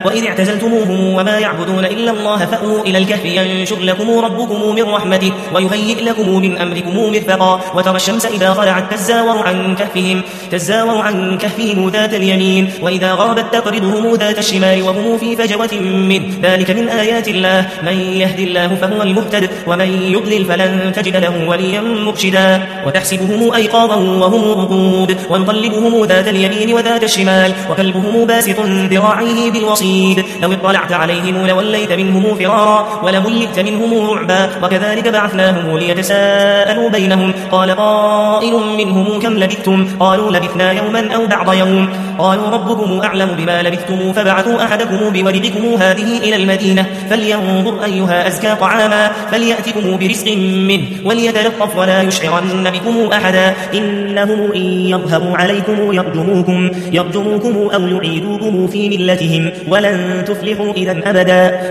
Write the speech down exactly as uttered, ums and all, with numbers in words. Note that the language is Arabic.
وإذ اعتزلتموهم وما يعبدون إلا الله فأووا إلى الكهف ينشر لكم ربكم من رحمته ويهيئ لكم من أمركم مرفقا وترى الشمس إذا طلعت تزاور عن كهفهم تزاور عن كهفهم ذات اليمين وإذا غربت تقرضهم ذات الشمال وهم في فجوة منه ذلك من آيات الله من يهد الله فهو المهتد ومن يضلل فلن تجد له وليا مرشدا وتحسبهم أيقاظا وهم رقود ونقلبهم ذات اليمين وذات الشمال وكلبهم باسط ذراعيه بالوصيد لو اطلعت عليهم لوليت منهم فرارا ولملئت منهم رعبا وكذلك بعثناهم ليتساءلوا بينهم قال قائل منهم كم لبثتم قالوا لبثنا يوما أو بعض يوم قالوا ربكم أعلم بما لبثتم فبعثوا أحدكم بورقكم هذه إلى المدينة فلينظر أيها أزكى طعاما فليأتكم برزق منه وليتلطف ولا يشعرن بكم أحدا إنهم إن يظهروا عليكم يرجموكم, يرجموكم أو يعيدوكم في ملتهم ولن تفلحوا إذا أبدا.